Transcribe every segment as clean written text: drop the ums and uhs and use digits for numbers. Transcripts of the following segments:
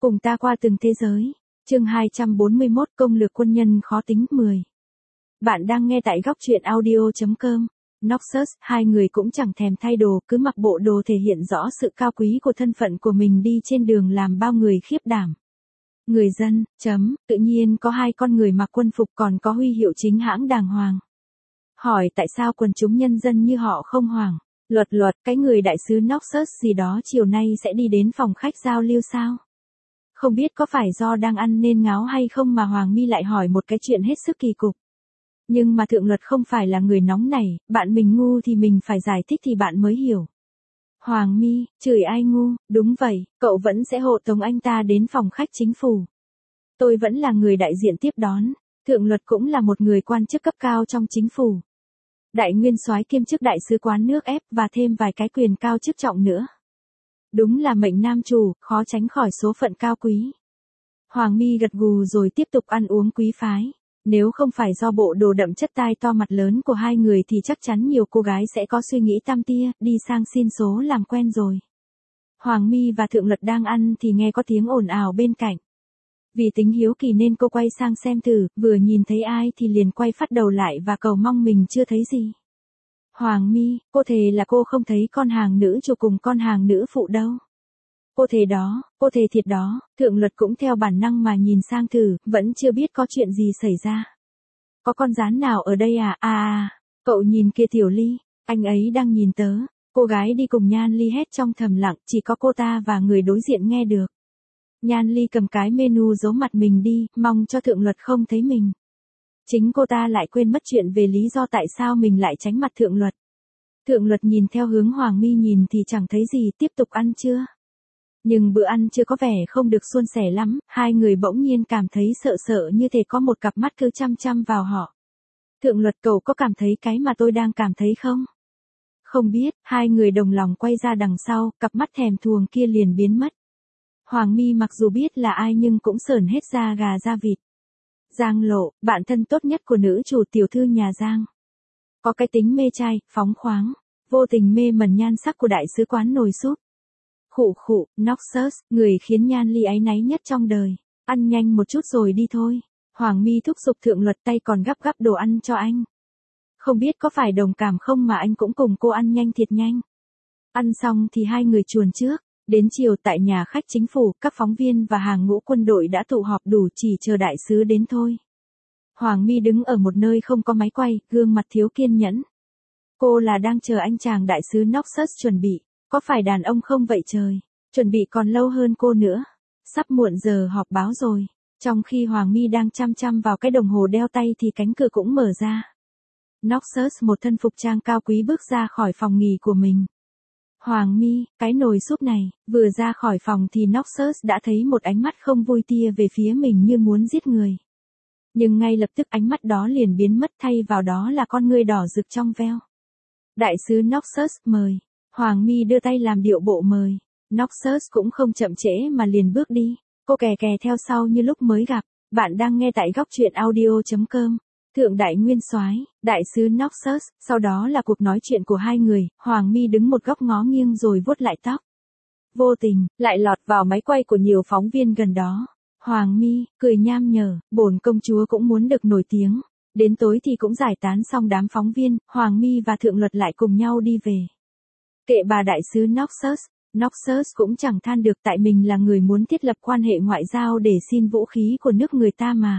Cùng ta qua từng thế giới. Chương 241 Công lược quân nhân khó tính 10. Bạn đang nghe tại góc truyện audio.com. Noxus, hai người cũng chẳng thèm thay đồ, cứ mặc bộ đồ thể hiện rõ sự cao quý của thân phận của mình đi trên đường làm bao người khiếp đảm. Người dân, tự nhiên có hai con người mặc quân phục còn có huy hiệu chính hãng đàng hoàng. Hỏi tại sao quần chúng nhân dân như họ không hoảng. Luật, cái người đại sứ Noxus gì đó chiều nay sẽ đi đến phòng khách giao lưu sao? Không biết có phải do đang ăn nên ngáo hay không mà Hoàng My lại hỏi một cái chuyện hết sức kỳ cục. Nhưng mà Thượng Luật không phải là người nóng này, bạn mình ngu thì mình phải giải thích thì bạn mới hiểu. Hoàng My, chửi ai ngu, đúng vậy, cậu vẫn sẽ hộ tống anh ta đến phòng khách chính phủ. Tôi vẫn là người đại diện tiếp đón, Thượng Luật cũng là một người quan chức cấp cao trong chính phủ. Đại nguyên soái kiêm chức đại sứ quán nước ép và thêm vài cái quyền cao chức trọng nữa. Đúng là mệnh nam chủ, khó tránh khỏi số phận cao quý. Hoàng My gật gù rồi tiếp tục ăn uống quý phái. Nếu không phải do bộ đồ đậm chất tai to mặt lớn của hai người thì chắc chắn nhiều cô gái sẽ có suy nghĩ tăm tia, đi sang xin số làm quen rồi. Hoàng My và Thượng Luật đang ăn thì nghe có tiếng ồn ào bên cạnh. Vì tính hiếu kỳ nên cô quay sang xem thử, vừa nhìn thấy ai thì liền quay phát đầu lại và cầu mong mình chưa thấy gì. Hoàng My, cô thề là cô không thấy con hàng nữ chủ cùng con hàng nữ phụ đâu. Cô thề thiệt đó, Thượng Luật cũng theo bản năng mà nhìn sang thử, vẫn chưa biết có chuyện gì xảy ra. Có con gián nào ở đây à? Cậu nhìn kia Tiểu Ly, anh ấy đang nhìn tớ. Cô gái đi cùng Nhan Ly hét trong thầm lặng, chỉ có cô ta và người đối diện nghe được. Nhan Ly cầm cái menu giấu mặt mình đi, mong cho Thượng Luật không thấy mình. Chính cô ta lại quên mất chuyện về lý do tại sao mình lại tránh mặt Thượng Luật. Thượng Luật nhìn theo hướng Hoàng My nhìn thì chẳng thấy gì, tiếp tục ăn chưa? Nhưng bữa ăn chưa có vẻ không được suôn sẻ lắm, hai người bỗng nhiên cảm thấy sợ như thể có một cặp mắt cứ chăm chăm vào họ. Thượng Luật, cậu có cảm thấy cái mà tôi đang cảm thấy không? Không biết, hai người đồng lòng quay ra đằng sau, cặp mắt thèm thuồng kia liền biến mất. Hoàng My mặc dù biết là ai nhưng cũng sởn hết da gà da vịt. Giang Lộ, bạn thân tốt nhất của nữ chủ tiểu thư nhà Giang. Có cái tính mê trai, phóng khoáng, vô tình mê mẩn nhan sắc của đại sứ quán nồi súp. Khụ, Noxus, người khiến Nhan Ly áy náy nhất trong đời. Ăn nhanh một chút rồi đi thôi. Hoàng My thúc giục Thượng Luật, tay còn gắp đồ ăn cho anh. Không biết có phải đồng cảm không mà anh cũng cùng cô ăn nhanh thiệt nhanh. Ăn xong thì hai người chuồn trước. Đến chiều tại nhà khách chính phủ, các phóng viên và hàng ngũ quân đội đã tụ họp đủ chỉ chờ đại sứ đến thôi. Hoàng My đứng ở một nơi không có máy quay, gương mặt thiếu kiên nhẫn. Cô là đang chờ anh chàng đại sứ Noxus chuẩn bị. Có phải đàn ông không vậy trời? Chuẩn bị còn lâu hơn cô nữa. Sắp muộn giờ họp báo rồi. Trong khi Hoàng My đang chăm chăm vào cái đồng hồ đeo tay thì cánh cửa cũng mở ra. Noxus một thân phục trang cao quý bước ra khỏi phòng nghỉ của mình. Hoàng My, cái nồi súp này, vừa ra khỏi phòng thì Noxus đã thấy một ánh mắt không vui tia về phía mình như muốn giết người. Nhưng ngay lập tức ánh mắt đó liền biến mất, thay vào đó là con ngươi đỏ rực trong veo. Đại sứ Noxus mời. Hoàng My đưa tay làm điệu bộ mời. Noxus cũng không chậm trễ mà liền bước đi. Cô kè theo sau như lúc mới gặp. Bạn đang nghe tại góc truyện audio.com. Thượng đại nguyên soái, đại sứ Noxus, sau đó là cuộc nói chuyện của hai người. Hoàng My đứng một góc ngó nghiêng rồi vuốt lại tóc. Vô tình, lại lọt vào máy quay của nhiều phóng viên gần đó. Hoàng My, cười nham nhở, bổn công chúa cũng muốn được nổi tiếng. Đến tối thì cũng giải tán xong đám phóng viên, Hoàng My và Thượng Luật lại cùng nhau đi về. Kệ bà đại sứ Noxus cũng chẳng than được tại mình là người muốn thiết lập quan hệ ngoại giao để xin vũ khí của nước người ta mà.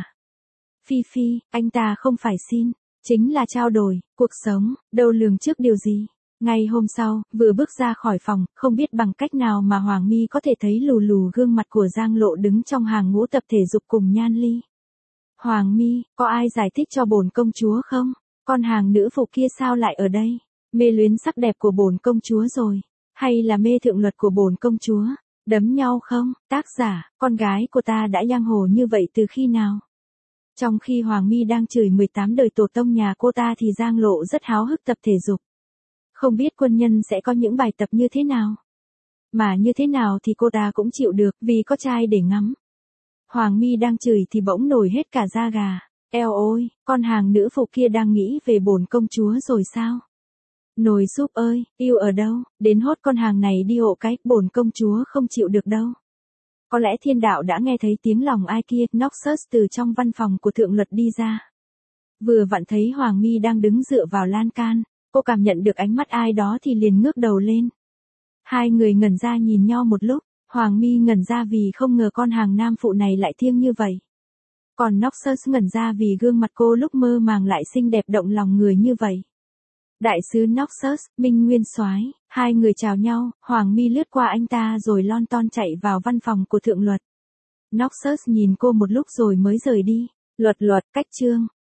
Phi, anh ta không phải xin, chính là trao đổi, cuộc sống, đâu lường trước điều gì. Ngày hôm sau, vừa bước ra khỏi phòng, không biết bằng cách nào mà Hoàng My có thể thấy lù gương mặt của Giang Lộ đứng trong hàng ngũ tập thể dục cùng Nhan Ly. Hoàng My, có ai giải thích cho bổn công chúa không? Con hàng nữ phục kia sao lại ở đây? Mê luyến sắc đẹp của bổn công chúa rồi, hay là mê Thượng Luật của bổn công chúa? Đấm nhau không? Tác giả, con gái của ta đã giang hồ như vậy từ khi nào? Trong khi Hoàng My đang chửi 18 đời tổ tông nhà cô ta thì Giang Lộ rất háo hức tập thể dục. Không biết quân nhân sẽ có những bài tập như thế nào? Mà như thế nào thì cô ta cũng chịu được vì có trai để ngắm. Hoàng My đang chửi thì bỗng nổi hết cả da gà. Eo ôi, con hàng nữ phục kia đang nghĩ về bổn công chúa rồi sao? Nồi súp ơi, yêu ở đâu, đến hốt con hàng này đi hộ cái, bổn công chúa không chịu được đâu. Có lẽ thiên đạo đã nghe thấy tiếng lòng ai kia, Noxus từ trong văn phòng của thượng luật đi ra. Vừa vặn thấy Hoàng My đang đứng dựa vào lan can, cô cảm nhận được ánh mắt ai đó thì liền ngước đầu lên. Hai người ngẩn ra nhìn nhau một lúc, Hoàng My ngẩn ra vì không ngờ con hàng nam phụ này lại thiêng như vậy. Còn Noxus ngẩn ra vì gương mặt cô lúc mơ màng lại xinh đẹp động lòng người như vậy. Đại sứ Noxus, Minh Nguyên Soái, hai người chào nhau, Hoàng My lướt qua anh ta rồi lon ton chạy vào văn phòng của thượng luật. Noxus nhìn cô một lúc rồi mới rời đi. Luật, cách chương.